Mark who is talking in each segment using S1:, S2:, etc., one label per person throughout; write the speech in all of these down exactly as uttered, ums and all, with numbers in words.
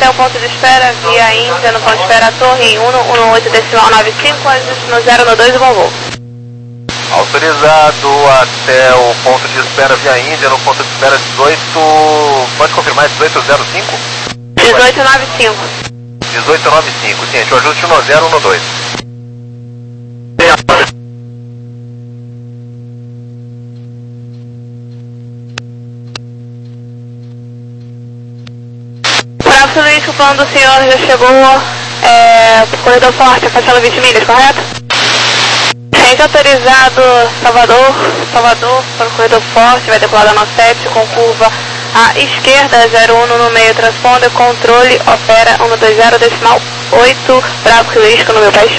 S1: até o ponto de espera, via Índia, no ponto de espera, torre um um oito decimal nove cinco, ajuste no zero no dois do bom voo.
S2: Autorizado até o ponto de espera via Índia, no ponto de espera dezoito, pode confirmar, dezoito zero cinco?
S1: dezoito nove cinco.
S2: dezoito nove cinco, sim, o ajuste no zero no dois.
S1: Para o Luiz, o plano do senhor já chegou é, pro corredor forte, faixa vinte milhas, correto? Rente autorizado Salvador, Salvador para o corredor forte, vai decolar da nove sete com curva à esquerda, zero um no meio, transponder, controle, opera um dois zero decimal oito, Bravo Risco no meu país.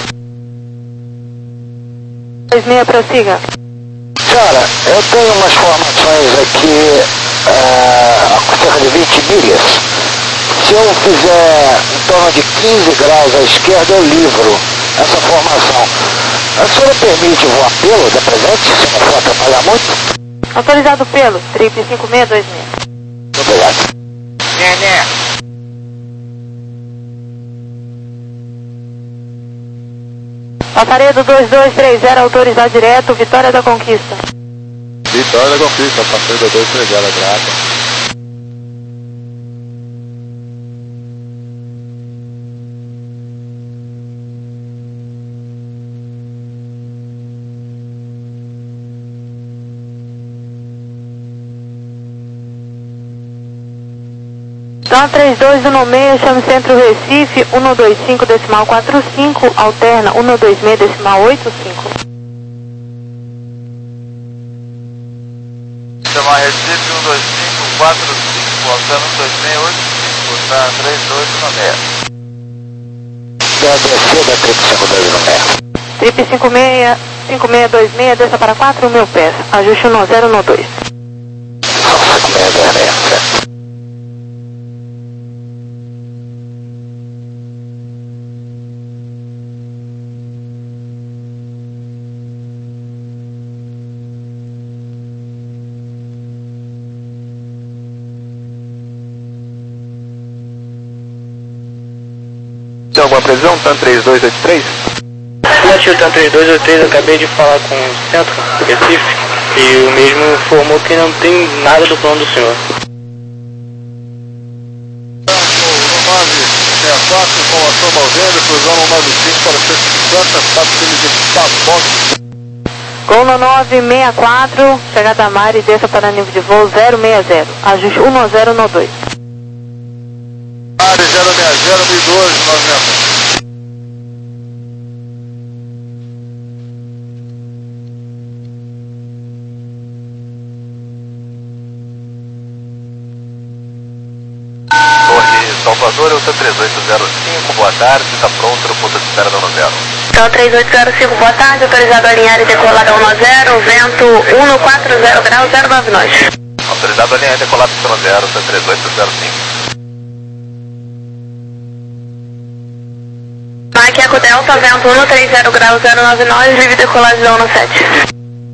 S1: dois seis, prossiga.
S3: Senhora, eu tenho umas formações aqui uh, a cerca de vinte milhas. Se eu fizer em torno de quinze graus à esquerda, eu livro essa formação. A senhora permite voar pelo da presente, se não for atrapalhar muito?
S1: Autorizado pelo, trip cinco seis dois seis.
S3: Obrigado.
S2: Né, né.
S1: Passaredo dois dois três zero, autorizado direto, Vitória da Conquista.
S4: Vitória da Conquista, passaredo dois três zero, grata.
S1: Então três dois um seis, chame Centro Recife, um dois cinco decimal quatro cinco, alterna um dois seis decimal oito cinco.
S2: Chamar Recife um dois cinco quatro cinco, alterna um dois seis oito cinco, tá três dois um seis.
S3: Da descer da trip cinco dois um seis.
S1: Trip cinco seis, cinco seis dois seis, desça para quatro mil pés, ajuste no zero no dois.
S3: cinco seis dois seis, certo.
S2: Tem alguma previsão? TAM três dois oito três?
S5: Negativo, TAM três dois oito três, eu acabei de falar com o Centro Recife e o mesmo informou que não tem nada do plano do senhor.
S4: nove seis quatro, informação Malvênia, cruzando um nove cinco para cento e cinquenta, status de Tabox.
S1: Gol nove seis quatro, chegada a mar e desça para nível de voo zero seis zero, ajuste um zero no dois.
S4: Área zero seis zero, mil e dois, noventa.
S2: Torre Salvador, eu sou três oito zero cinco, boa tarde, está pronto no ponto de espera da noventa.
S1: Então três oito zero cinco, boa tarde, autorizado a alinhar e decolar da um zero, vento um quatro zero graus, zero nove nós.
S2: Autorizado a alinhar e decolar da um zero, sou três oito zero cinco.
S1: Maquiaco Delta, vento um três zero graus, zero nove nós, livre decolagem da um sete.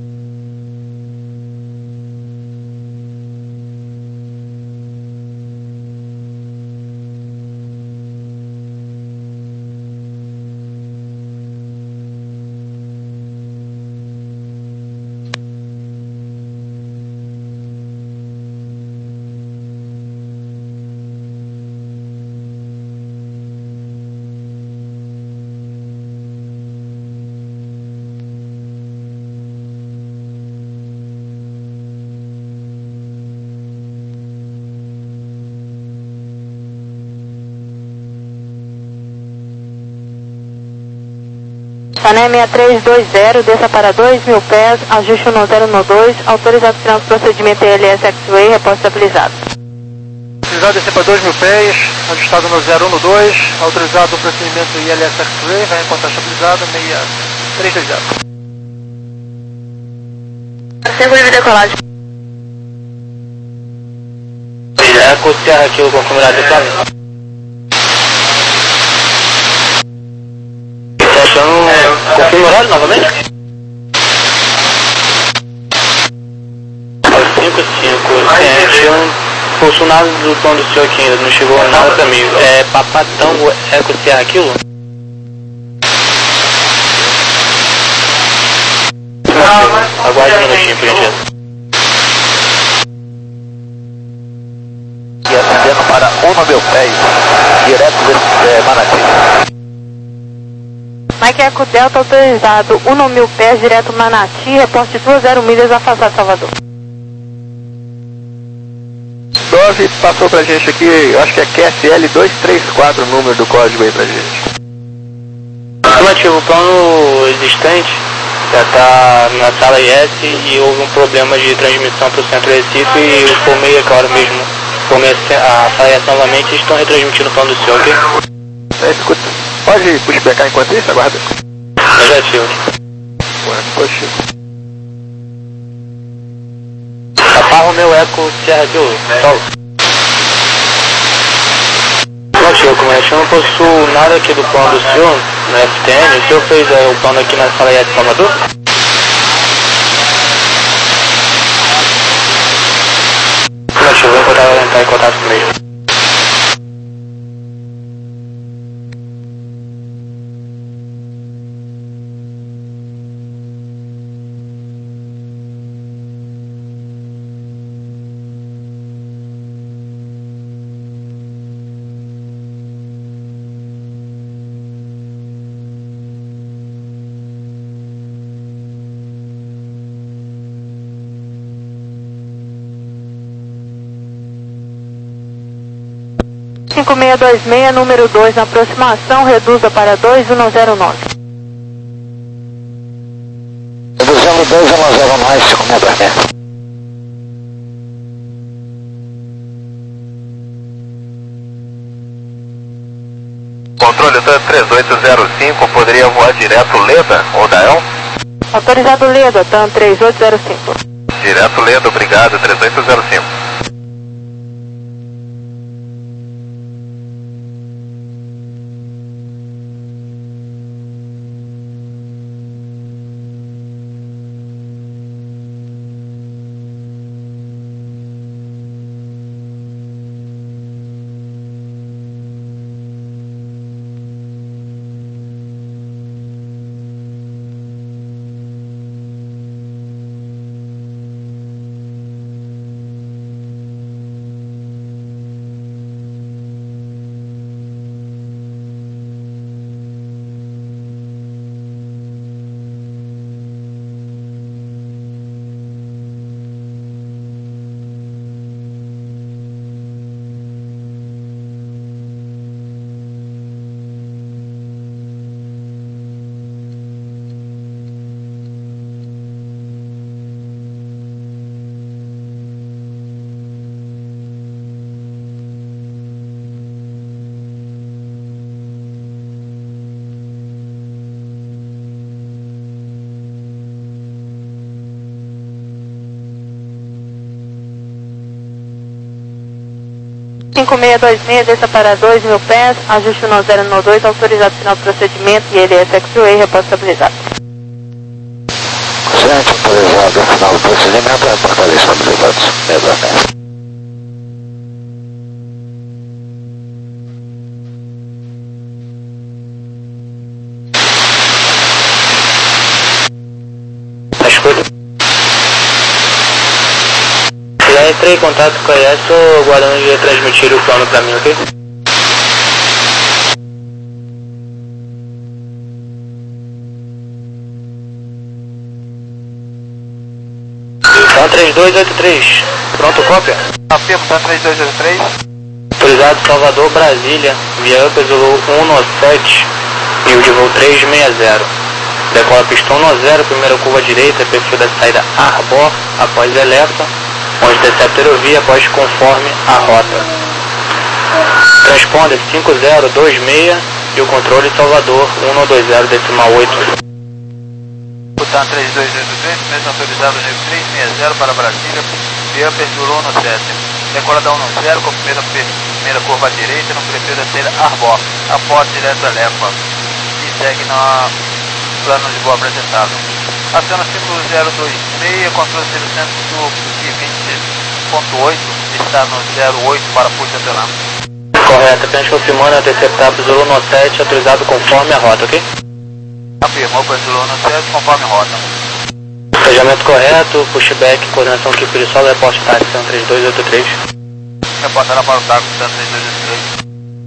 S1: Sané seis três dois zero, desça para dois mil pés, ajuste no zero no dois, autorizado final do procedimento I L S X-Way, repórter estabilizado.
S5: Autorizado descer para dois mil pés, ajustado no zero um no dois, autorizado o procedimento I L S X-Ray, vai reportar estabilizado, seis três dois zero.
S1: Cerco livre decolagem.
S5: É a Costerra aqui, o confirmado de plano. Tá achando... Confirma o horário novamente? cinco cinco, gente, eu não posso nada do plano do senhor aqui ainda, não chegou nada pra mim. É, Papatango Eco Sierra Kilo? Aguarde um minutinho, por gentileza.
S2: E ascendendo para um mil pés, direto de Manati.
S1: Mike Eco Delta autorizado, um mil pés, direto Manati, reporte duas zero milhas, afastado Salvador.
S2: Dove passou pra gente aqui, eu acho que é Q S L dois três quatro, o número do código aí pra gente.
S5: Afirmativo, o plano existente já está na sala I S e houve um problema de transmissão para o centro Recife e eu formei agora mesmo, formei a sala I S novamente e estão retransmitindo o plano do senhor, ok?
S2: É, escuta, pode puxar enquanto isso, aguarda.
S5: Negativo.
S2: Poxa.
S5: Papa Romeo Eco Sierra Kilo, solo. Negativo, comandante, eu não possuo nada aqui do plano do senhor, no F T N. O senhor fez é, o plano aqui na sala I S Salvador? Negativo, eu vou encontrar, entrar em contato com ele.
S1: cinco seis dois seis, número dois, na aproximação, reduza para dois um zero nove.
S3: Reduzindo dois um zero nove, cinco seis dois seis.
S2: Controle três oito zero cinco, poderia voar direto Leda ou Dael?
S1: Autorizado Leda, TAM três oito zero cinco.
S2: Direto Leda, obrigado, três oito zero cinco.
S1: cinco seis dois seis, desça para dois mil pés, ajuste um zero um dois, autorizado final do procedimento e L S X-Ray, reporte estabilizado.
S3: Gente, autorizado final do procedimento, reportaria estabilizado, cinco seis dois seis.
S5: Já entrei em contato com a I S, estou aguardando de transmitir o plano para mim, ok? Então três dois oito três, pronto, cópia?
S2: Afirmo, tá três dois oito três.
S5: Autorizado Salvador, Brasília, via Upper Zulu um um sete e o de voo três seis zero. Decola pistão um zero, primeira curva direita, perfil da saída Arbor, após Electron, onde intercepta aerovia após conforme a rota. Transponder cinco zero dois seis e o controle Salvador um um dois zero decimal oito.
S2: Butan três dois oito três, mesmo autorizado nível três seis zero para Brasília, via Upper Zulu um sete. Decola da um zero com a primeira, primeira curva à direita no perfil da saída Arbor, após direto Elepa. E segue na plano de voo apresentado. Aciona cinco zero dois seis, controle cem por cento do I vinte ponto oito, está no zero oito para Puxa Telão.
S5: Correto, apenas confirmando, a T C P A Zulu no sete, autorizado conforme a rota, ok?
S2: Afirmou para Zulu no sete, conforme rota.
S5: Despejamento correto, pushback, coordenação equipe de solo, reporte táxi três dois oito três.
S2: Reportará para o TACO três dois oito três.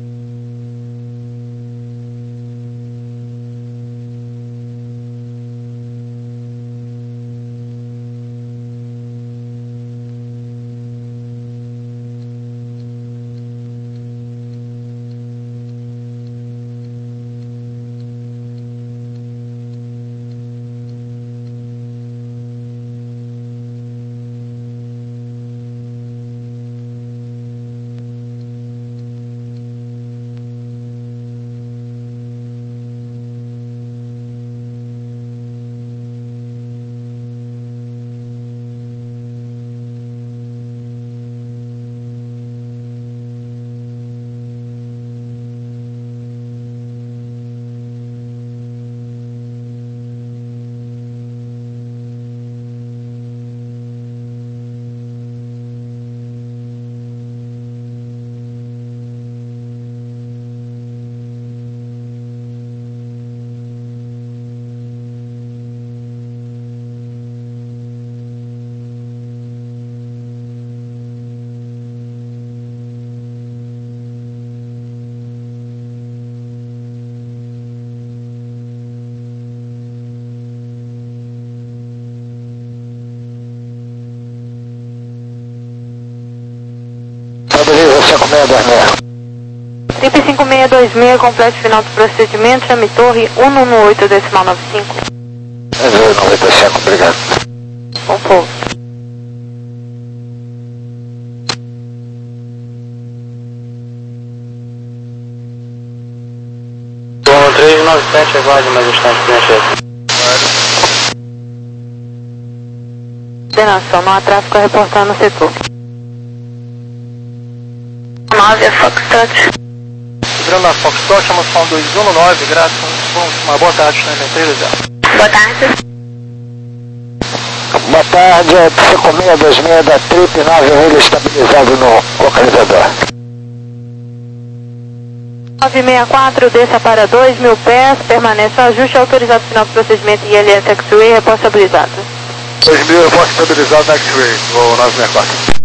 S3: cinco seis dois seis.
S1: Trip cinco seis dois seis, completo final do procedimento, chame torre um um oito decimal nove cinco.
S3: zero noventa e cinco, obrigado.
S1: Bom pouco.
S5: Turno três nove sete, aguarde mais instante, primeiro.
S1: Coordenação, não há tráfego a reportar no setor. nove, Foxtrot.
S4: Livrando a Foxtrot, chama São dois um nove, graças, uma boa tarde, né?
S1: Boa tarde.
S3: Boa tarde, é cinco seis dois seis da Trip, nove milha estabilizado no localizador.
S1: nove seis quatro, desça para dois mil pés, permaneça ajuste autorizado final do procedimento I L S X-Ray, reposto estabilizado.
S4: dois mil, reposto estabilizado na X-Ray, ou nove seis quatro.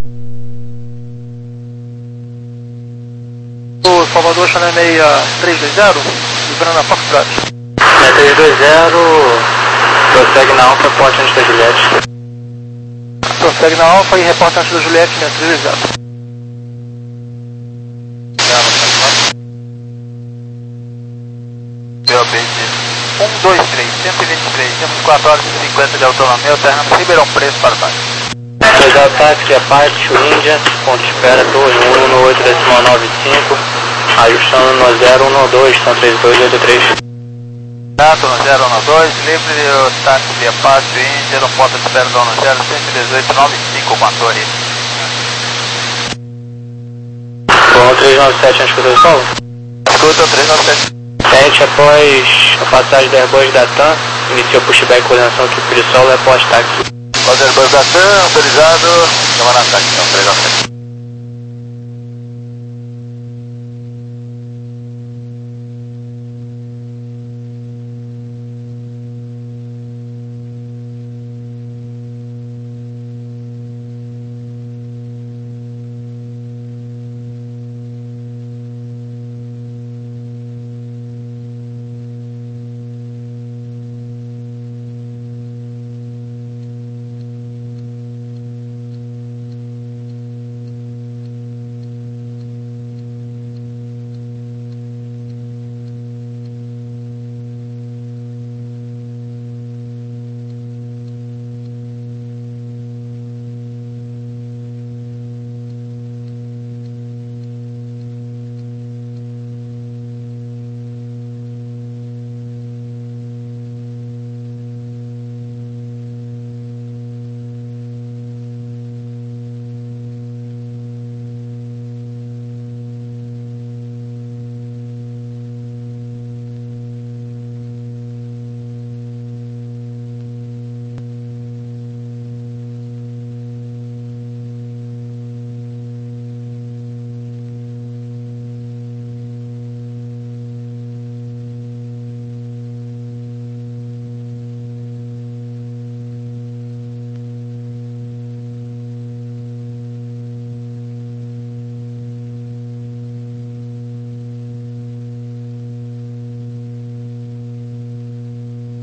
S4: O Salvador, Channel seis três dois zero, livrando a Foxtrot.
S5: três dois zero, prossegue na Alfa, reporte antes da Juliette.
S4: Prossegue na Alfa e reporta antes da Juliette, né, três dois zero.
S2: P O B um dois três, cento e vinte e três, temos quatro horas e cinquenta de autonomia, alternando Ribeirão Preto para baixo.
S5: Autorizado táxi, Apache, Índia, ponto de espera, torre um um oito decimal nove cinco, ajustando no zero um dois, são três dois oito três.
S2: Tato no zero um dois, livre o táxi de Apache, Índia, no ponto de espera do um zero, cento e dezoito, nove cinco, com a torre.
S5: Turno três nove sete, antes que eu salvo.
S2: Escuta, três nove sete.
S5: Tente após a passagem da Airbus da TAM, iniciou pushback coordenação equipe de solo, reporte táxi.
S2: Pode Airbus da TAM, autorizado, chama na táxi, então, três nove sete.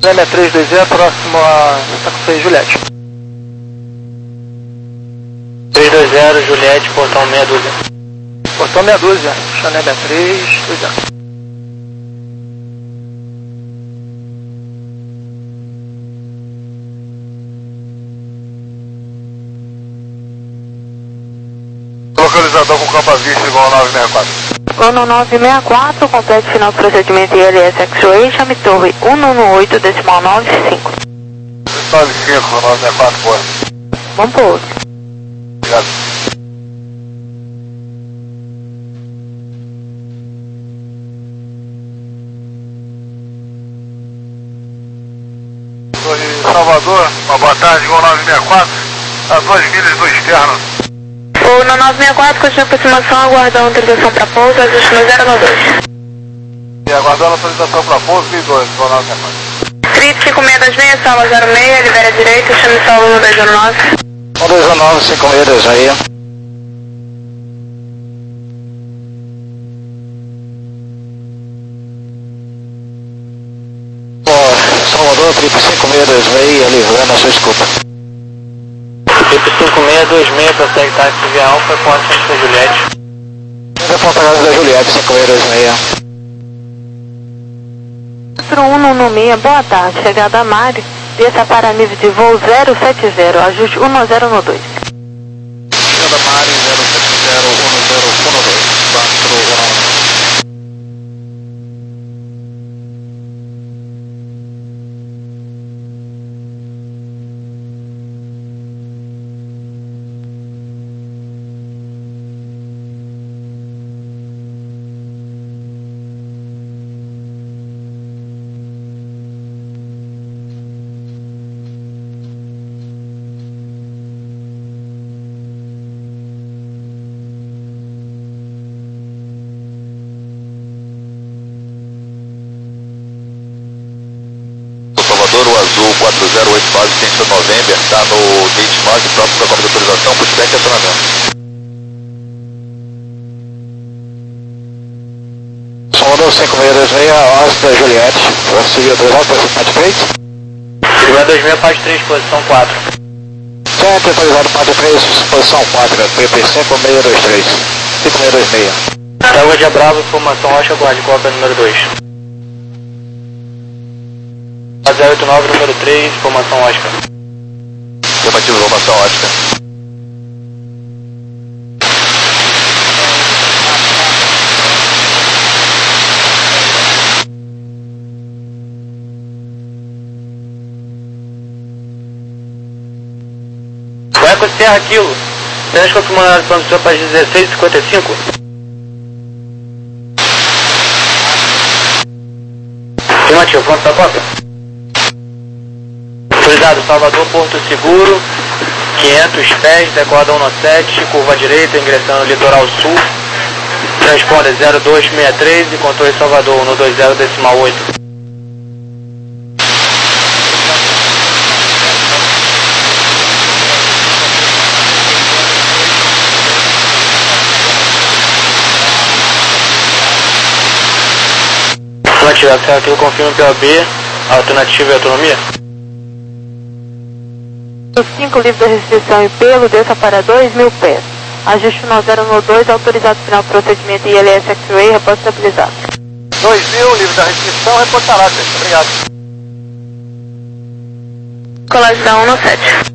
S6: seis três dois zero, próximo a Santa Fe, Juliette.
S5: três dois zero, Juliette, portão meia dúzia.
S6: Portão meia dúzia, Chanel seis três dois zero.
S4: Localizador com campo vista igual nove seis quatro.
S1: Gol nove seis quatro, completo final do procedimento I L S X-Ray, chame torre um um oito, decimal nove cinco.
S4: nove cinco, nove seis quatro, porra.
S1: Vamos pro outro.
S4: Obrigado. Torre Salvador, uma boa tarde, igual nove seis quatro, a duas milhas do externo.
S1: O no nove seis quatro, continua aproximação, aguardando autorização para pouso, ajuste no zero nove dois.
S4: E aguardando autorização para pouso, V dois, igual nove seis quatro.
S1: trinta e cinco seis dois seis, sala zero seis, libera a direita, chame solo um dois zero nove.
S3: um dois zero nove, cinco seis dois seis. Salvador, trinta e cinco seis dois seis, livrando a sua escuta.
S5: trinta e cinco seis dois seis, prossegue táxi via Alfa, com ação da Juliette.
S3: Reportagem da Juliette, cinco seis dois seis.
S1: um um seis, boa tarde, chegada a Mari, desça para nível de voo zero sete zero, ajuste um zero um dois.
S4: Chegada Mari, zero sete zero, um zero um dois, quatro um.
S7: O azul quatro zero oito nove, Centro November, está no gate nove, próximo da cópia de autorização, pushback e acionamento.
S3: Salvador, cinco seis dois seis, Oscar da Juliette, prosseguir autorizado para parte três.
S5: cinco dois seis, parte três, posição quatro.
S3: Sempre autorizado parte três, posição quatro, P P cinco seis dois três, cinco seis dois seis.
S5: Água de Bravo, formação Rocha, guarde cópia número dois. zero oito nove, número três, formação Oscar.
S7: Afirmativo, formação Oscar.
S5: Eco Serra Kilo, temos confirmado para o senhor para dezesseis e cinquenta e cinco. Afirmativo, pronto para a cópia. Autorizado Salvador, Porto Seguro, quinhentos pés, decola um sete, curva à direita, ingressando no litoral sul. Transponder zero dois seis três e controle Salvador um dois zero, decimal oito. Afirmativa, aqui eu confirmo P O B, alternativa e autonomia.
S1: cinco livre da restrição e pelo, desça para dois mil pés. Ajuste no zero um dois, autorizado final do procedimento I L S X-Ray, reporte estabilizado.
S4: dois mil, livre da restrição, reportará, gente. Obrigado.
S1: Colagem da um sete.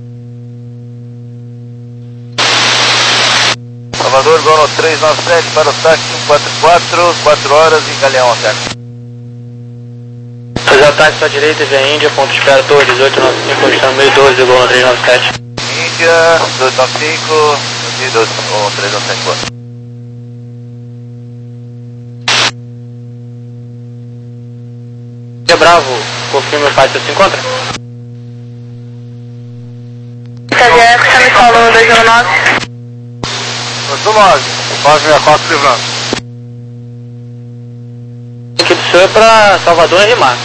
S2: Salvador, igual no três nove sete, para o táxi um quatro quatro, quatro horas em Galeão, certo?
S5: Fazer o táxi à direita, via Índia, ponto espera, torre dezoito nove cinco, condição mil e doze, igual no três nove sete.
S2: Índia, dois nove cinco, mil e doze, ou três nove sete, boa.
S5: Índia Bravo, confirma o táxi se encontra?
S1: Itadia Eco, chame solo um dois zero nove.
S4: Quanto nove, nove seis quatro, livrando.
S5: Aqui do senhor é para Salvador e Rimar.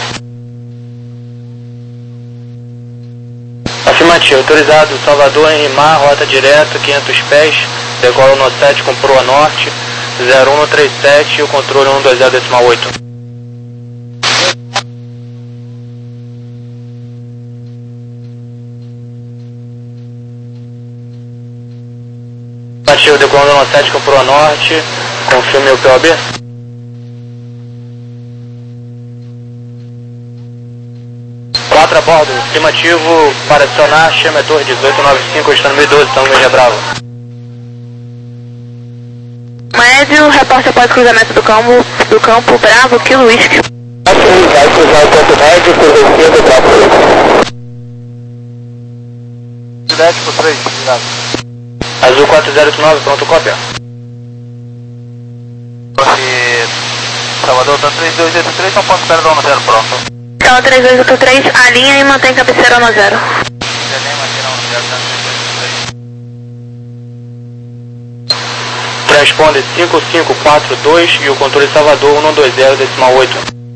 S5: Afirmativo, autorizado Salvador em Rimar, rota direta, quinhentos pés, decola no sete com proa norte, zero um três sete e o controle um dois zero decimal oito. Afirmativo, decolando no sete com Pro Norte, confirme o P O B. quatro a bordo, afirmativo, para adicionar, chama Torre dezoito noventa e cinco, está no mil e doze, estamos no Média Bravo.
S1: Médio, reporte após cruzamento do campo, do campo Bravo, Kilo Whisky.
S3: Vai cruzar o ponto médio, descendo para frente.
S4: sete por três, obrigado.
S5: Azul quatro zero oito nove, pronto, cópia.
S2: E Salvador, tá três dois oito três, só ponto zero no zero, pronto.
S1: Então três dois oito três, alinha e mantém cabeceira no zero.
S5: Transponder cinco cinco quatro dois e o controle Salvador um dois zero decimal oito.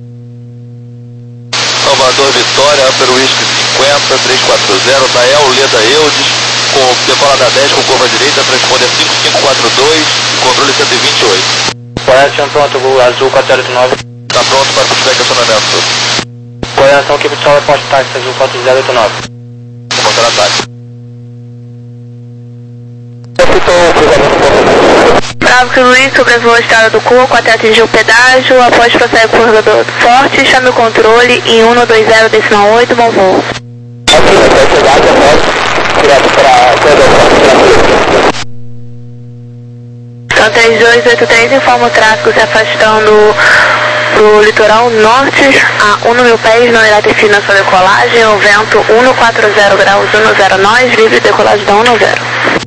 S7: Salvador Vitória, Upper Whisky cinquenta, três quatro zero, Dael Leda Eudes, com decolada dez com curva direita, transponder cinco cinco quatro dois, controle cento e vinte e oito.
S5: Coordenação pronto, Azul quatro zero oito nove.
S7: Está pronto para pushback acionamento.
S5: Coordenação equipe de salva poste táxi, Azul quatro zero oito nove.
S7: Contra-ataque.
S1: Bravo que Luiz sobrevoou a estrada do Coco até atingir o pedágio, após prossegue por corredor forte, chame o controle em um dois zero decimal oito, bom voo. Então três dois oito três informa o tráfego se afastando pro litoral norte a um mil pés, não irá ter fim na sua decolagem, o vento um quatro zero graus um zero nós, livre decolagem da um zero.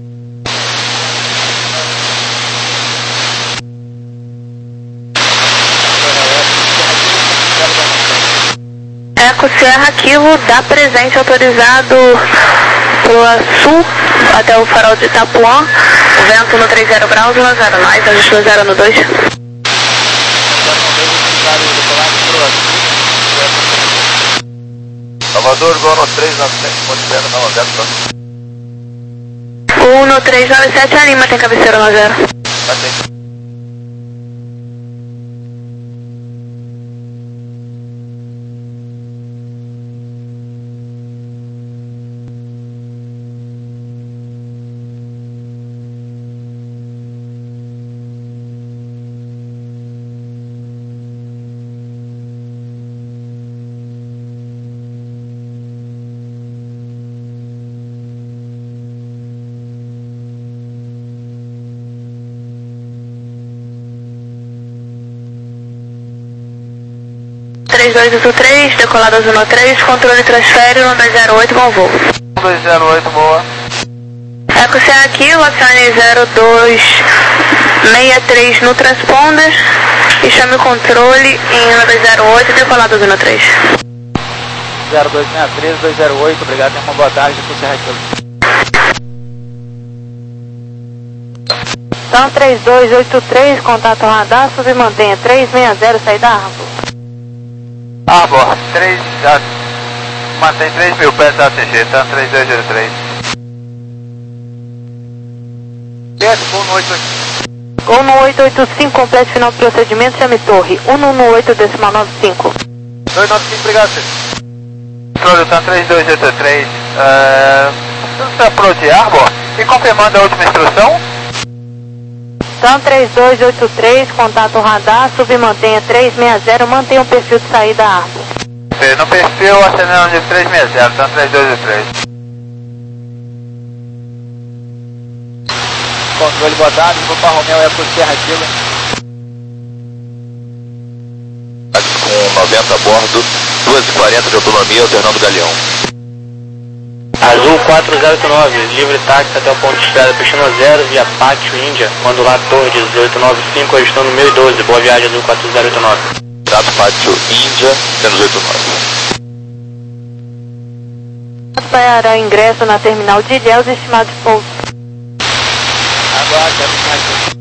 S1: Eco Sierra Kilo, dá presente autorizado pro sul até o farol de Itapuã, o vento no três zero graus um zero nós, ajuste no zero no dois.
S2: Salvador, gol no três nove sete, ponto zero nove zero, pronto.
S1: um no três nove sete, a Lima tem cabeceira no zero.
S2: Batei.
S1: três dois oito três, decolado azul no três, controle transfere um dois zero oito, bom voo.
S2: um dois zero oito, boa.
S1: Eco Sierra Kilo, acione zero dois seis três no transponder e chame o controle em um dois zero oito, decolado azul no três.
S2: zero dois seis três, dois zero oito, obrigado, tenha uma boa tarde, Eco Sierra Kilo.
S1: Então três dois oito três, contato radar, submantenha três seis zero, saída Arbor.
S2: Arbor, três, mantém três mil pés da A C G, tá? três dois zero três. Desce, gol no oito oito cinco.
S1: Gol no oito oito cinco, complete final do procedimento, chame torre, um um oito decimal nove cinco.
S2: dois nove cinco, obrigado, senhor. Controle, tá? três dois oito três. Uh, você approach Arbor e confirmando a última instrução.
S1: Então três dois oito três, contato radar, submantenha três seis zero, mantenha o perfil de saída Arbor.
S2: No perfil, acelerando de três seis zero, então três dois oito três. Controle, boa tarde, vou para Romeu, é por Sierra Kilo.
S7: Com noventa a bordo, duas e quarenta de autonomia, alternando Galeão.
S5: Azul quatro zero oito nove, livre táxi até o ponto de espera, peixinho zero, via Pátio Índia, mando lá Torre dezoito nove cinco, ajustando mil e doze, boa viagem Azul quatro zero oito nove.
S7: Dado Pátio Índia, menos oito nove.
S1: Para ingresso na terminal de Ilhéus, estimado de pouso.
S2: Agora, quero mais.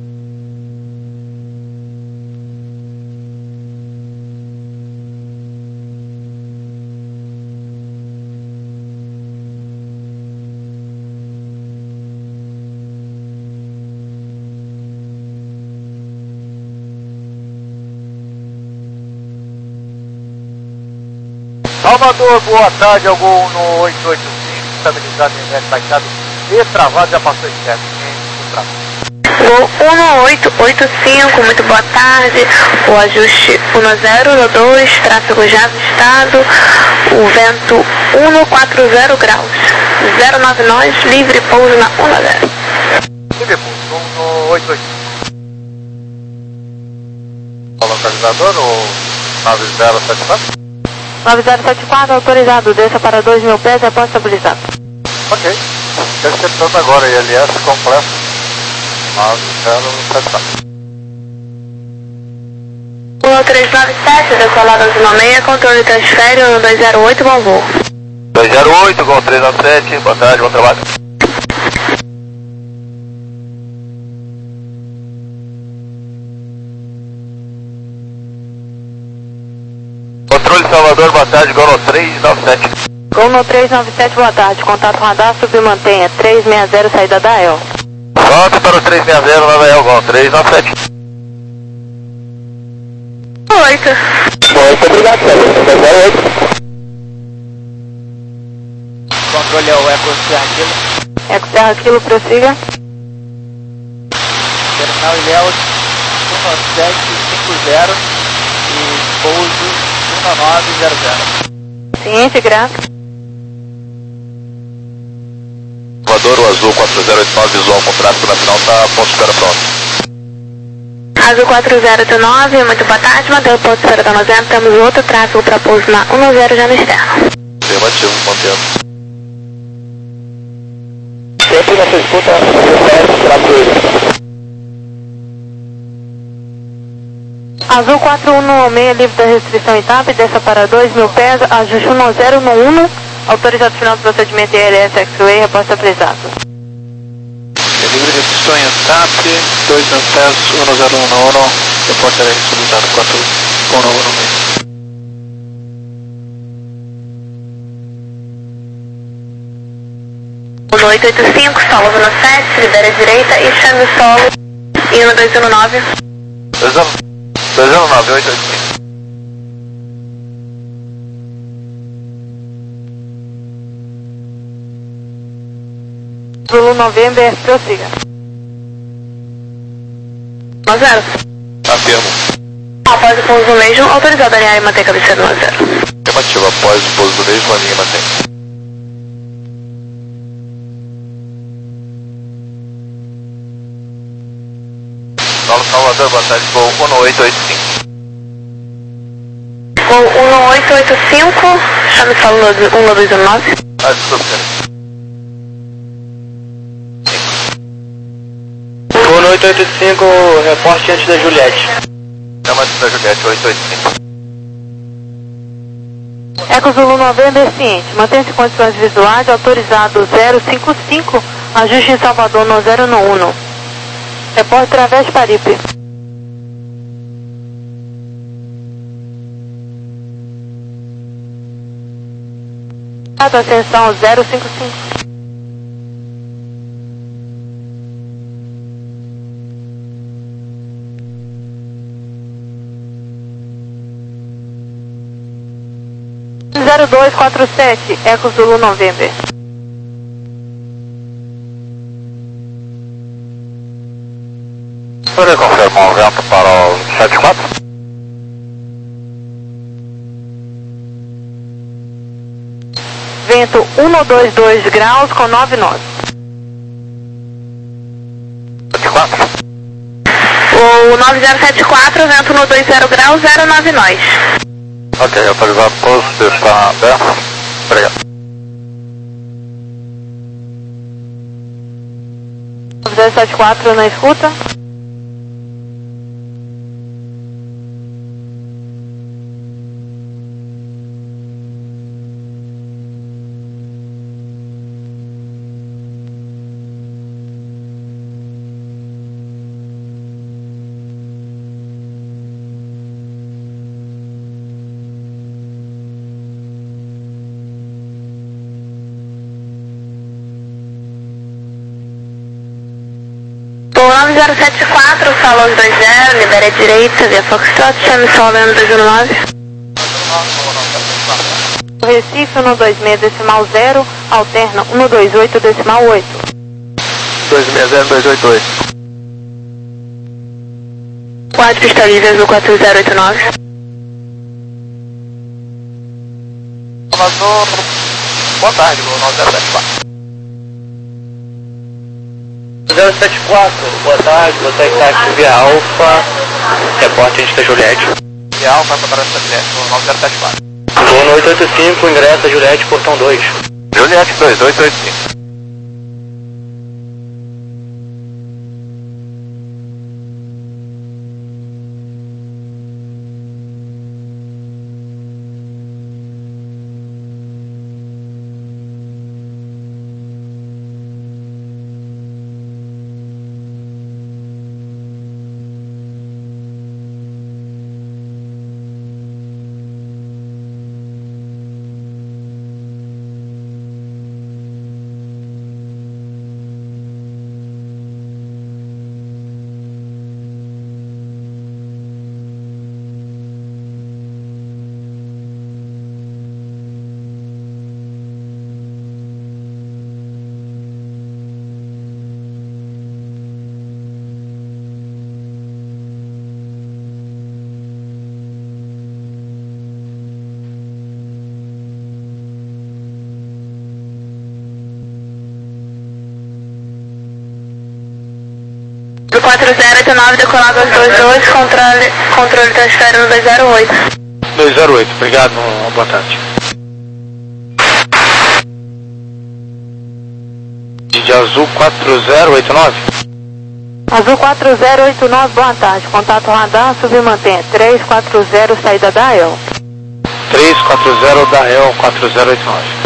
S4: Salvador, boa tarde, ao gol no oito oito cinco, estabilizado em inverso baixado e travado, já passou externo, em
S1: Gol um oito oito cinco, muito boa tarde. O ajuste um zero dois, tráfego já avistado. O vento um quatro zero graus. zero nove nós, livre pouso na um zero.
S4: Livre pouso, um oito oito. O localizador, o nove zero sete quatro?
S1: nove zero sete quatro, autorizado. Desça para dois mil pés e após estabilizado.
S4: Ok. Interceptando agora, I L S completo. nove zero sete quatro.
S1: um três nove sete, decolado onze nove seis, controle transfere um dois zero oito, bom voo.
S7: dois zero oito, Gol três nove sete, boa tarde, bom trabalho. Controle Salvador, boa tarde, Gol três nove sete.
S1: Gol no três nove sete, boa tarde. Contato radar, submantenha três seis zero, saída da E L.
S7: Volte para o três seis zero, Nova El, Gol três nove sete.
S1: oito.
S3: Muito obrigado, Sérgio. dois zero oito.
S2: Controle é o Eco Serra Kilo.
S1: Eco Serra Kilo, prossiga.
S2: Terminal Ilhéu um sete cinco zero e pouso um nove zero zero.
S1: Ciente, graça.
S7: Salvador, o Azul quatro zero oito nove, visual com tráfego na final, tá ponto de espera pronto.
S1: Azul quatro zero oito nove, muito boa tarde, mantendo o ponto de espera da noventa, temos outro tráfego para pouso na um zero já no externo.
S7: Afirmativo, mantendo.
S3: Sempre nessa escuta, repete, tráfego.
S1: Azul quatro um nove seis, livre da restrição e T A P, desça para dois mil pés, ajuste um zero no um, autorizado final do procedimento I L S X-Way, reposta frisado.
S4: Livre restrição em T A P, dois mil pés, um zero um um, repórter aí, solicitado quatro um um um.
S1: um oito oito cinco, solo no sete, libera a direita e chame o solo, e no dois um nove.
S7: dois zero nove oito oito cinco.
S1: Zulu November, prossiga. um zero.
S7: Afirmo.
S1: Após o pouso do mesmo, autorizado a alinhar e manter a cabeceira no um zero.
S7: Afirmativo, após o pouso do mesmo, a linha mantém. Solo Salvador, boa tarde, Gol um oito oito cinco.
S1: Gol um oito oito cinco, chame solo um dois um nove.
S7: Ah, desculpa, cara.
S5: Gol oito oito cinco, reporte antes da Juliette.
S7: Chama antes da Juliette, oito oito cinco.
S1: Eco Zulu November, ciente. Mantém-se em condições visuais, autorizado zero cinco cinco, ajuste em Salvador no zero no um. Repórter Través Paripe. Ascensão zero cinco cinco. zero dois quatro sete, Eco Zulu November.
S4: Pode confirmar o vento para o sete quatro?
S1: Vento um dois dois graus com nove nós.
S4: sete quatro?
S1: O nove zero sete quatro, vento no dois zero graus, zero nove nós.
S4: Ok, autorizado posto, está aberto. Obrigado.
S1: nove zero sete quatro na escuta. nove zero sete quatro, salão dois zero, libera a direita, via Foxtrot, chame solo no dois um nove. Recife um dois seis decimal zero, alterna um dois oito decimal oito.
S4: dois seis zero dois oito oito.
S1: quatro pista livre, azul quatro zero oito nove.
S2: Salvador, boa tarde, nove zero sete quatro.
S5: zero sete quatro, boa tarde, você está aqui via Alfa, reporte a gente da Juliette.
S2: Via Alfa, para essa Juliette, nove zero sete quatro.
S5: Voo no oito oito cinco, ingressa Juliette, portão dois.
S2: Juliette dois oito oito cinco.
S1: Do quatro zero oito nove, decolado aos dois dois, controle, controle transfere no dois zero oito.
S5: dois zero oito, obrigado, boa tarde. De azul quatro zero oito nove.
S8: Azul quatro zero oito nove, boa tarde. Contato radar, submantenha três quatro zero, saída da E L.
S5: três quatro zero da E L quatro zero oito nove.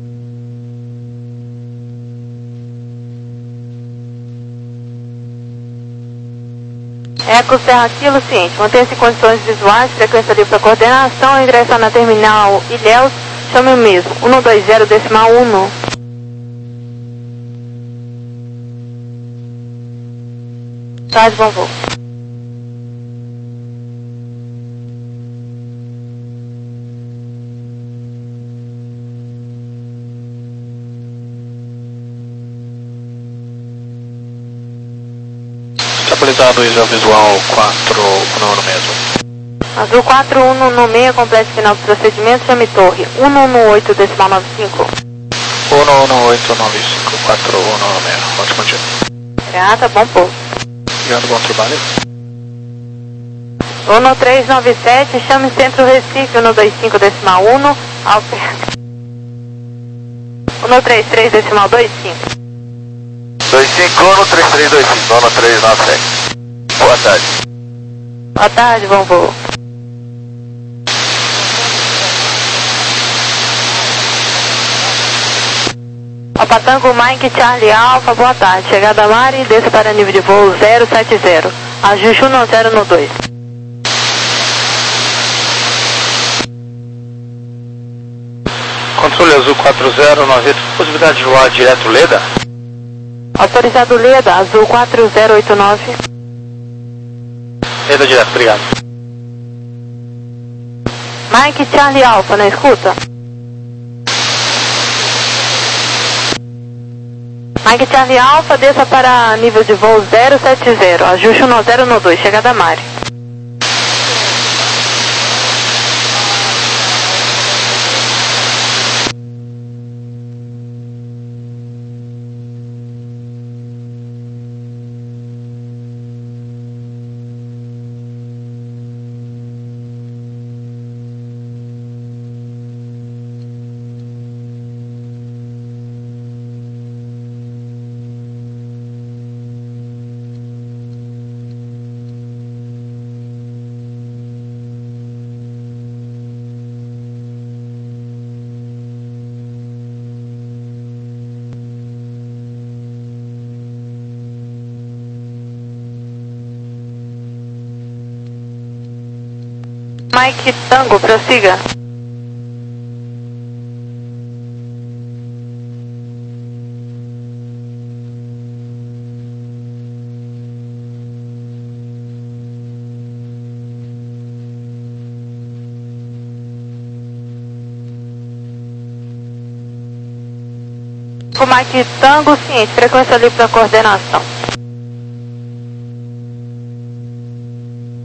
S8: Eco Serra Kilo, ciente. Mantenha-se em condições visuais, frequência livre para coordenação, ingressar na terminal Ilhéus, chame o mesmo, cento e vinte decimal um. Tarde, bom voo.
S5: Estabilizado o visual quatro no mesmo.
S8: Azul quatro um no meio, complete final do procedimento, chame torre um um oito decimal nove cinco.
S5: um um oito nove cinco quatro um no meio. Ótimo dia.
S8: Grata, bom pouso.
S5: Obrigado, bom trabalho.
S8: um três nove sete, chame Centro Recife, um dois cinco decimal um, Alper. um três três decimal dois cinco.
S7: dois cinco um três três dois cinco, nove três nove sete. Boa tarde.
S8: Boa tarde, bom voo. Alfa Tango Mike Charlie Alpha, boa tarde. Chegada a Mari, desça para nível de voo zero sete zero. Ajuste um zero no dois.
S5: Controle azul quatro zero nove oito, possibilidade de voar direto Leda?
S8: Autorizado Leda, azul quatro zero oito nove.
S5: Leda direto, obrigado.
S8: Mike Charlie Alpha, na escuta? Mike Charlie Alpha, desça para nível de voo zero sete zero. Ajuste um zero no dois, chegada a Mari. Mike Tango, prossiga. O Mike Tango, ciente, frequência livre para coordenação.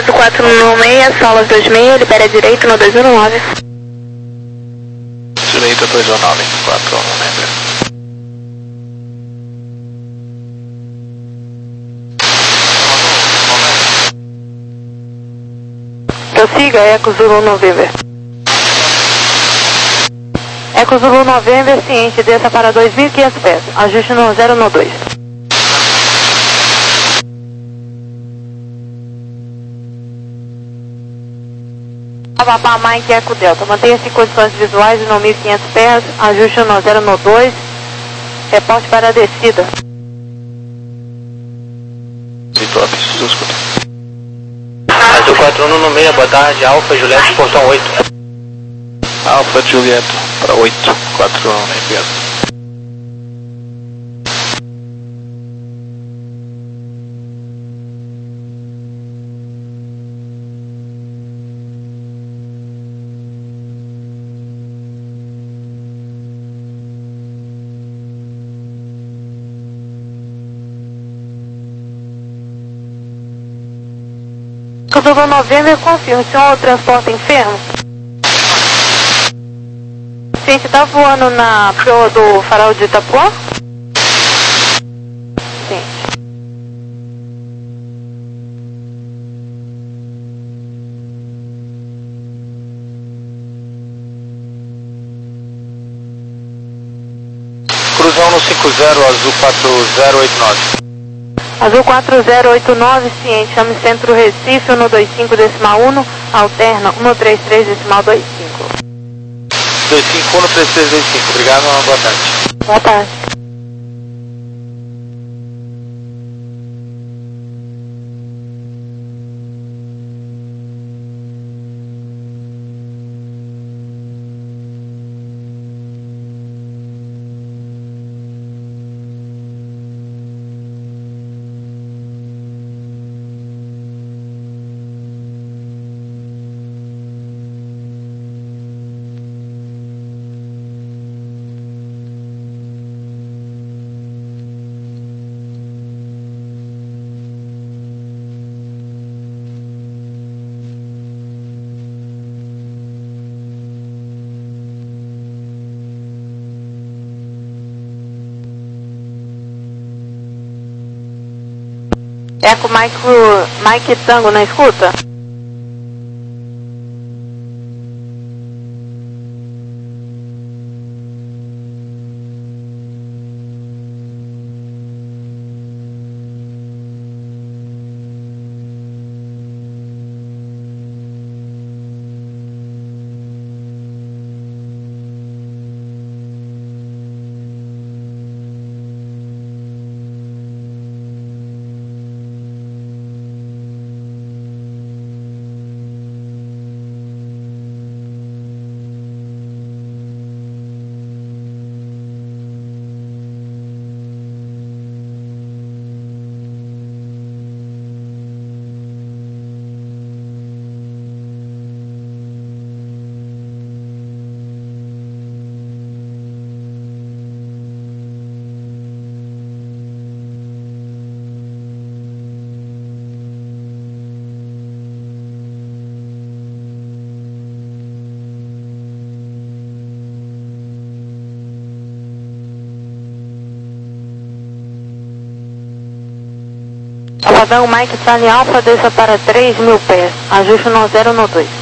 S1: Azul quatro um seis, solas dois seis, libera direito no dois um nove.
S4: Direita dois um nove, quatro um seis.
S8: Prossiga, Eco Zulu November. Eco Zulu November, ciente, desça para dois mil e quinhentos pés. Ajuste no zero no dois. Babá Mike Eco Delta. Mantenha-se em condições visuais no mil e quinhentos pés. Ajuste no zero no dois. Reporte para a descida.
S4: Vitor, preciso escutar.
S5: Azul quatro um seis, boa tarde, Alfa Juliette, portão oito.
S4: Alfa Julieta para oito, quatro um seis.
S8: Zulu November, confirma, o senhor transporta enfermo? Gente, tá voando na proa do farol de Itapuã? Sim.
S4: Cruzão no cinco zero, azul quatro zero oito nove.
S8: Azul quatro zero oito nove, ciente, chame Centro Recife, um dois cinco decimal um, alterna um três três decimal dois cinco.
S4: dois cinco um três três dois cinco, obrigado, uma boa tarde.
S8: Boa tarde. Eco Mike, Mike Tango na escuta? Salvadão Mike Charlie Alpha, desça para três mil pés. Ajuste no zero no dois.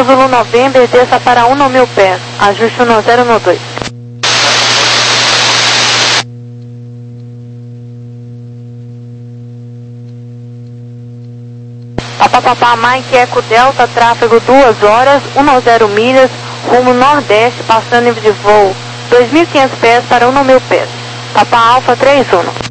S8: Eco Zulu November, desça para um mil pés. Ajuste um zero um dois. Papapá, Mike Eco Delta, tráfego duas horas, dez milhas, rumo nordeste, passando nível de voo dois mil e quinhentos pés para um mil pés. Papa Alfa três um.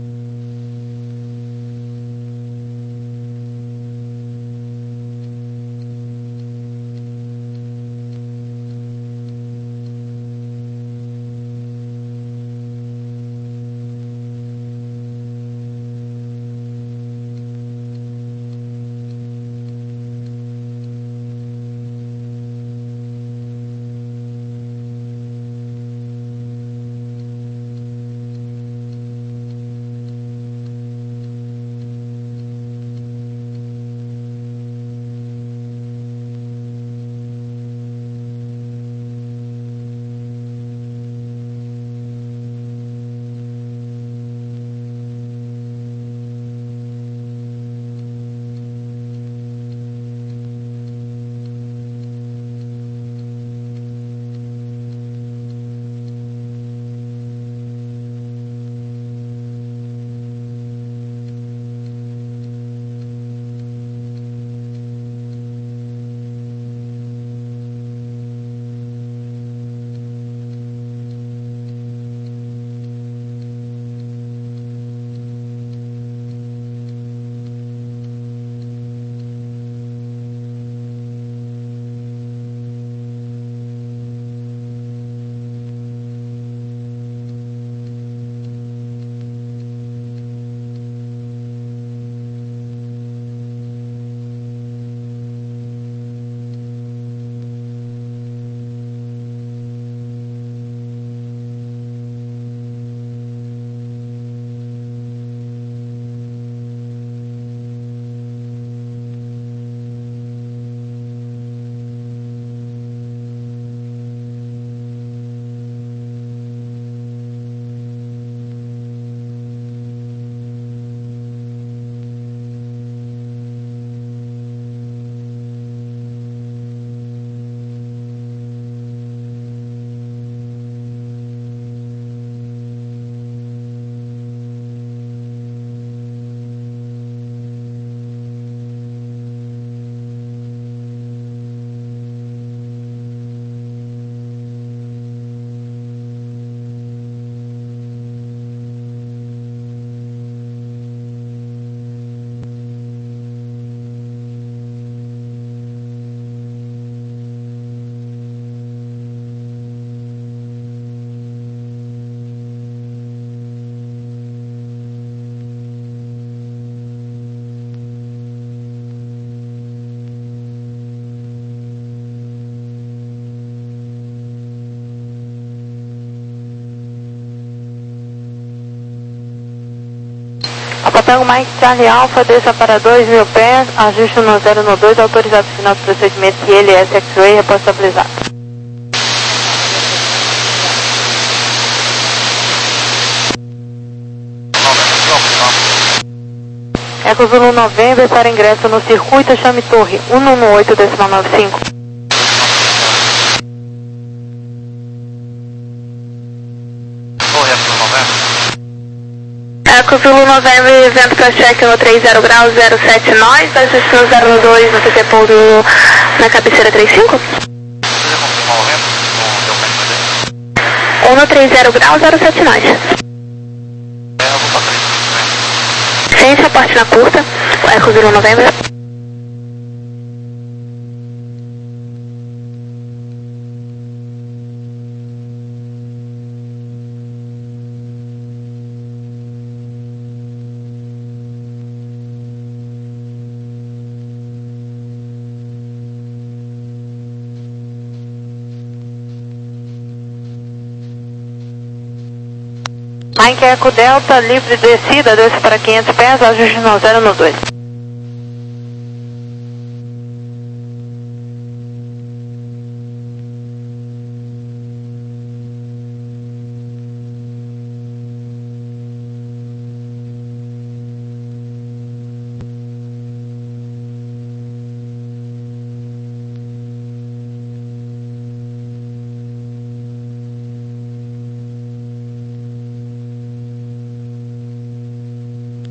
S8: Tango Mike Charlie Alpha, desça para dois mil pés, ajuste no zero no dois, autorizado final do procedimento I L S X-Ray, repostabilizado. Eco Zulu November para ingresso no circuito, chame torre um um oito decimal nove cinco.
S1: Eco Zulu November, vento para check no trinta graus zero sete nós, ajuste no zero dois no T T pouso na cabeceira trinta e cinco. um no trinta graus zero sete nós. Ciência, a parte na curta, Eco Zulu November. Mike Eco Delta, livre descida, desce para quinhentos pés, ajuste no zero no dois.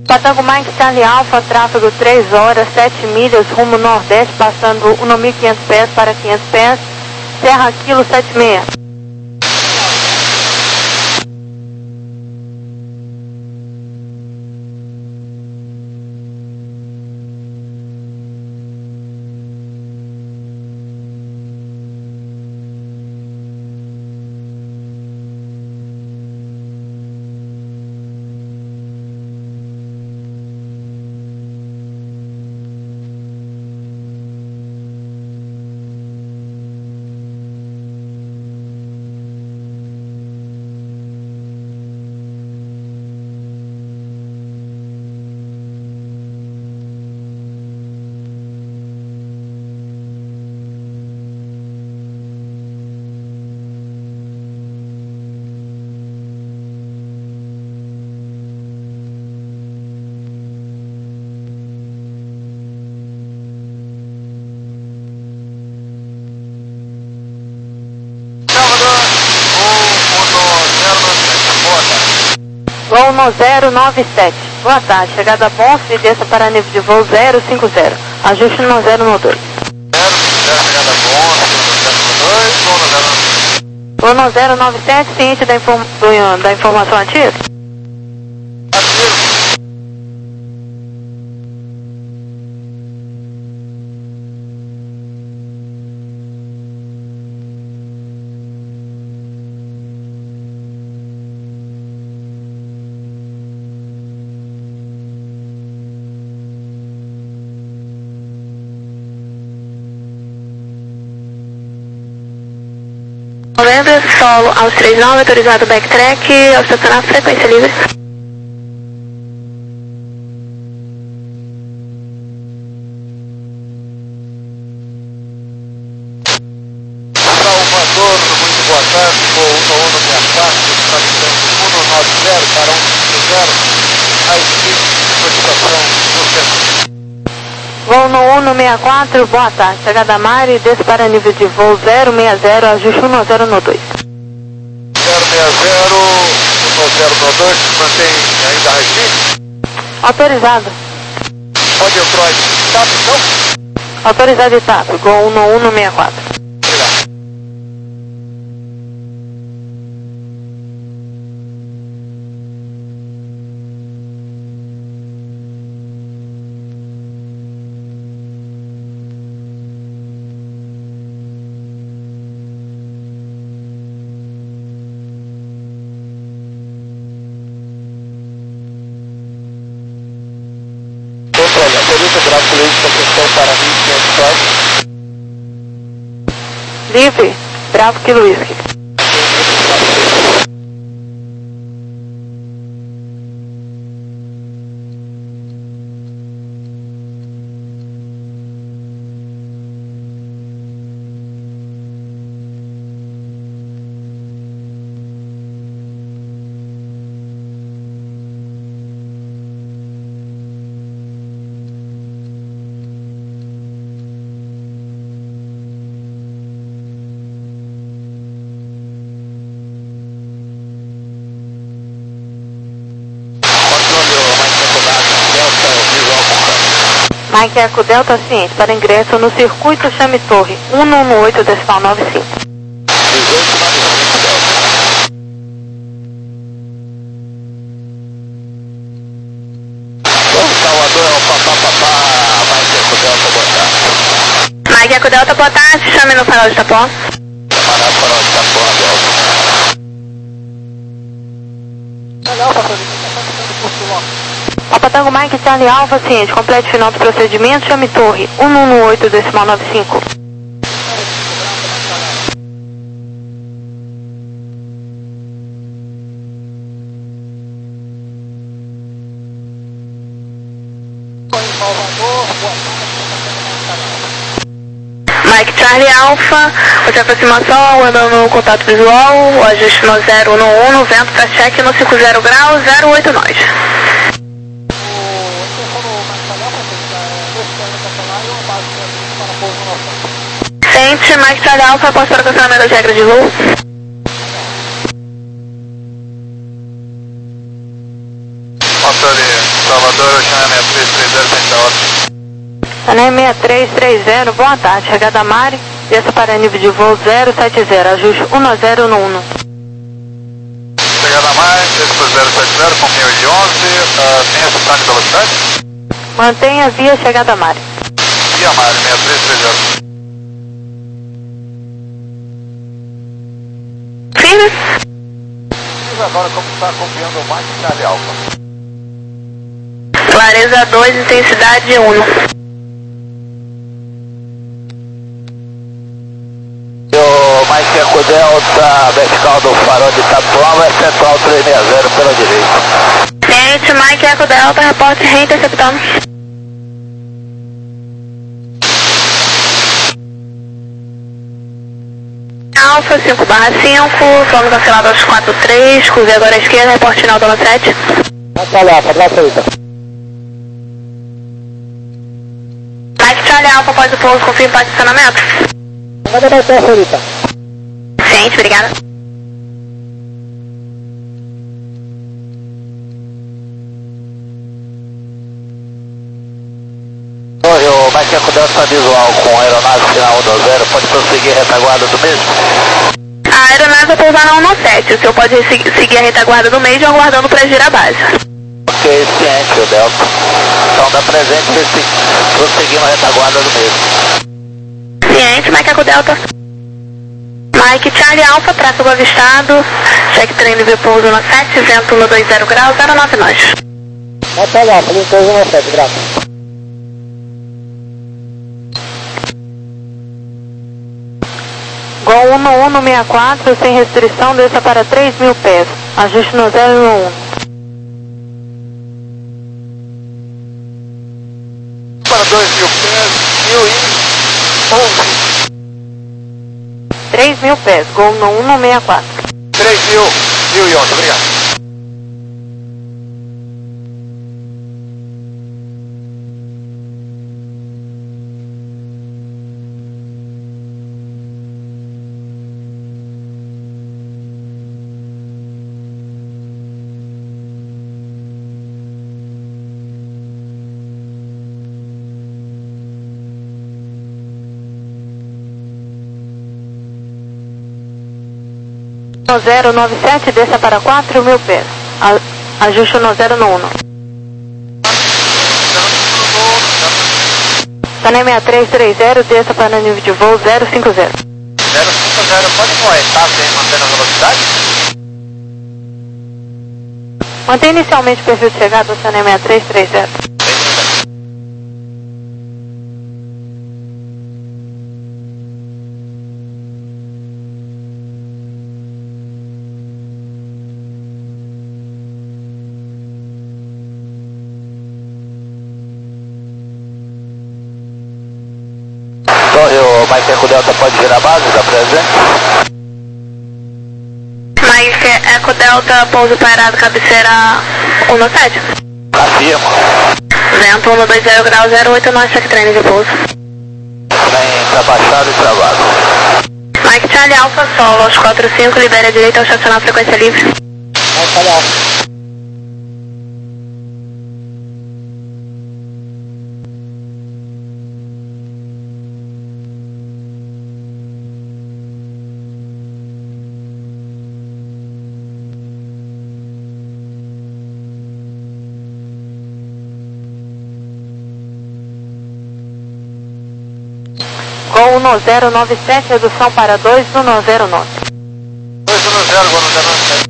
S8: Patango Mike Charlie Alpha, tráfego três horas, sete milhas, rumo nordeste, passando um mil e quinhentos pés para quinhentos pés, Serra Kilo setenta e seis. Voo no zero nove sete. Boa tarde, chegada a Bons e desça para nível de voo zero cinco zero. Ajuste no zero no dois.
S4: Chegada Bons, zero no dois,
S8: Voo no zero nove sete, ciente da, inform do, da informação ativa?
S1: Novembro, solo aos trinta e nove, autorizado backtrack, ao estacionar frequência livre.
S4: Salvador, muito boa tarde, voo um um no sessenta e quatro, está ligando cento e noventa para cento e cinquenta, a equipe de satisfação do centro.
S8: Voo no um no sessenta e quatro, boa tarde, chegada a Mari, desça para nível de voo zero seis zero, ajuste um no zero no dois.
S4: zero seis zero, no zero no dois, mantém ainda a regime?
S8: Autorizado.
S4: Pode entrar em TAP, então?
S8: Autorizado de T A P, Gol um no um no sessenta e quatro.
S4: Obrigado.
S8: Livre, Bravo Kilo Whisky. Mike Eco Delta ciente para ingresso no circuito Chame Torre um um oito decimal nove cinco.
S4: Salvador, papá, papá, Mike Eco Delta, boa tarde.
S1: Mike Eco Delta, boa tarde, chame no farol de Tapó.
S4: Camarada, farol de Tapó, Delta. Legal, pastor.
S8: Patango Mike Charlie Alpha ciente, complete final do procedimento, chame torre um um oito decimal nove cinco.
S1: Mike Charlie Alpha, outra aproximação, aguardando no contato visual, o ajuste no zero um um, no vento para check no cinquenta graus, zero oito nós. Ciente, Mike Charlie Alpha, posso para o cancelamento das regras de voo?
S4: Motor Salvador,
S2: três três zero, frente da hora.
S8: Sanem seis três três zero, boa tarde, chegada Mari, desça para nível de voo zero sete zero, ajuste um zero no um.
S2: Chegada mais, desça para zero sete zero, confirma de onze, uh, tem essa de velocidade?
S8: Mantenha via chegada Mari.
S2: Via Mari, seis três três zero.
S1: Firme.
S4: Agora como está copiando o Mike Charlie Alpha.
S1: Clareza dois, intensidade um.
S3: O Mike Eco Delta, vertical do farol de Itapuã, é central três seis zero pela direita.
S1: Ciente, Mike Eco Delta, reporte reinterceptando. Alfa cinco barra cinco, vamos cancelado aos quatro três, cruze agora à esquerda, reporte final do sete.
S3: Charlie Alpha, abraço aí, tá?
S1: Mike Charlie Alpha, após o pouso, confirme para estacionamento.
S3: Manda mais peça aí, tá?
S1: Ciente, obrigada.
S3: Oi, o Mike Eco Delta visual com aeronave final um zero, pode prosseguir a retaguarda do mesmo?
S1: A aeronave vai pousar na um sete, o senhor pode seguir a retaguarda do mesmo aguardando para girar a base.
S3: Ok, ciente, o Delta. Então dá presente e prosseguir a retaguarda do mesmo.
S1: Ciente, Mike Eco Delta. Mike Charlie Alpha, tráfego avistado, check trem nível pouso no sete, vento no dois zero graus, zero nove nós.
S3: Charlie Alpha, língua pouso no sete, graças.
S8: Gol um um no sessenta e quatro, sem restrição, desça para três mil pés, ajuste no zero um.
S4: Para dois mil pés, mil e onze.
S8: três mil pés, Gol um um no sessenta e quatro.
S4: três mil, mil e onze, obrigado.
S8: No zero nove sete, desça para quatro mil pés, a, ajuste no zero no um. Sanem seis três três zero, desça para nível de voo zero cinco zero.
S2: zero cinco zero, pode corretar sem manter a velocidade?
S8: Mantém inicialmente o perfil de chegada, Sanem seis três três zero.
S3: O Mike Eco Delta pode girar a base, dá presente?
S1: Mike Eco Delta, pouso parado, cabeceira um no sete.
S3: Afirmo.
S1: Vento um no dois zero graus, zero oito nós, check trem de pouso.
S3: Vem pra baixada e travado.
S1: Mike Charlie Alpha, solo aos quatro cinco, libere a direita ao estacionar frequência livre.
S3: Mike Charlie Alpha.
S8: Gol um zero nove sete, redução para dois um zero nove.
S2: dois um zero, agora zero nove sete.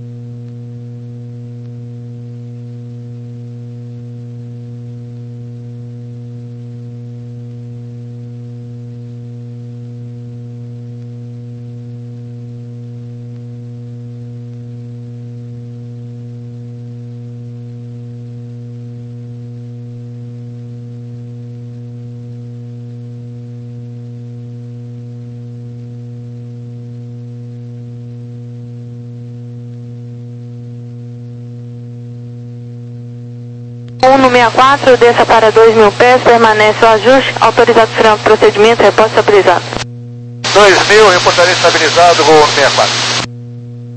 S8: um no sessenta e quatro, desça para dois mil pés, permanece o ajuste, autorizado final do procedimento, reposto estabilizado.
S4: dois mil, reportaria estabilizado, Gol um sessenta e quatro.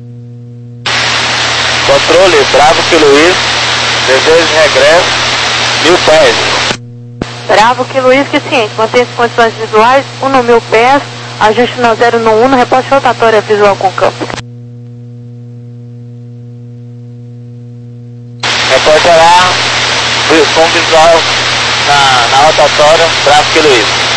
S3: Controle, Bravo que Luiz, desejo de regresso,
S7: mil e cem.
S8: Bravo, Kilo Whisky ciente, mantém-se condições visuais, um no mil pés, ajuste no zero no um, reposte rotatória visual com campo.
S7: Reportará som visual na, na rotatória, Bravo Kilo Whisky.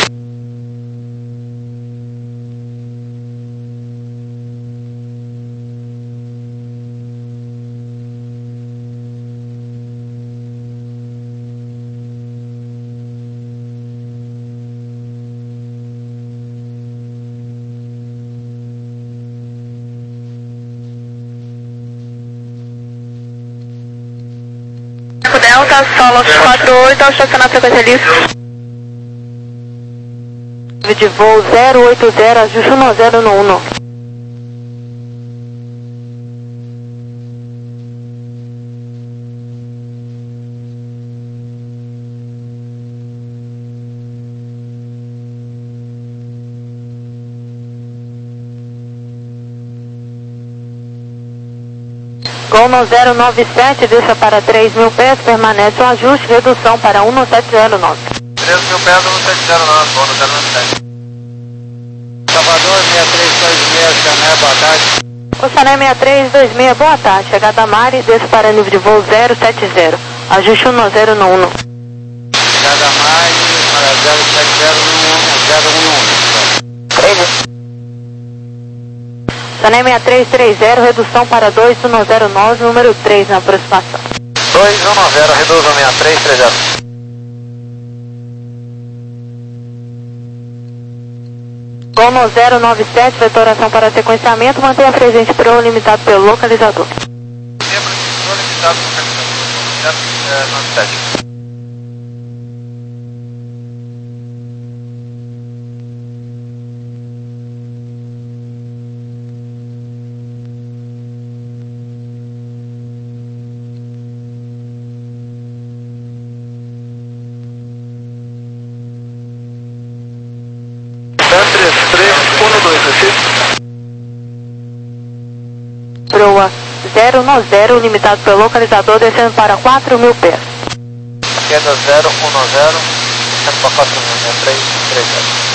S1: Delta, Solos quatro oito, ao estacionar a frequência livre.
S8: De voo zero oito zero, ajuste no zero no um. Gol no zero nove sete, deixa para três mil pés, permanece o ajuste, redução para um no sete zero nove.
S2: três mil pés, um no sete zero nove, gol no zero nove sete.
S4: Salvador, seis três dois seis, Chané, boa tarde.
S8: O Chané seis três dois seis, boa tarde, chegada a Mari, desça para nível de voo zero sete zero, ajuste um no zero no um.
S4: Chegada a Mari, para zero sete zero no um, zero um no um.
S8: Chané seis três três zero, redução para dois um no zero nove, número três na aproximação.
S7: dois um nove zero, reduzam seis três três zero.
S8: Gol no zero nove sete, vetoração para sequenciamento, mantenha presente pro limitado pelo localizador.
S2: Lembra que o limitado pelo localizador, zero nove sete.
S6: três três um dois, recebido.
S8: Proa zero no zero, limitado pelo localizador, descendo para quatro mil pés.
S7: Queda zero um zero, descendo para quatro mil, três três zero.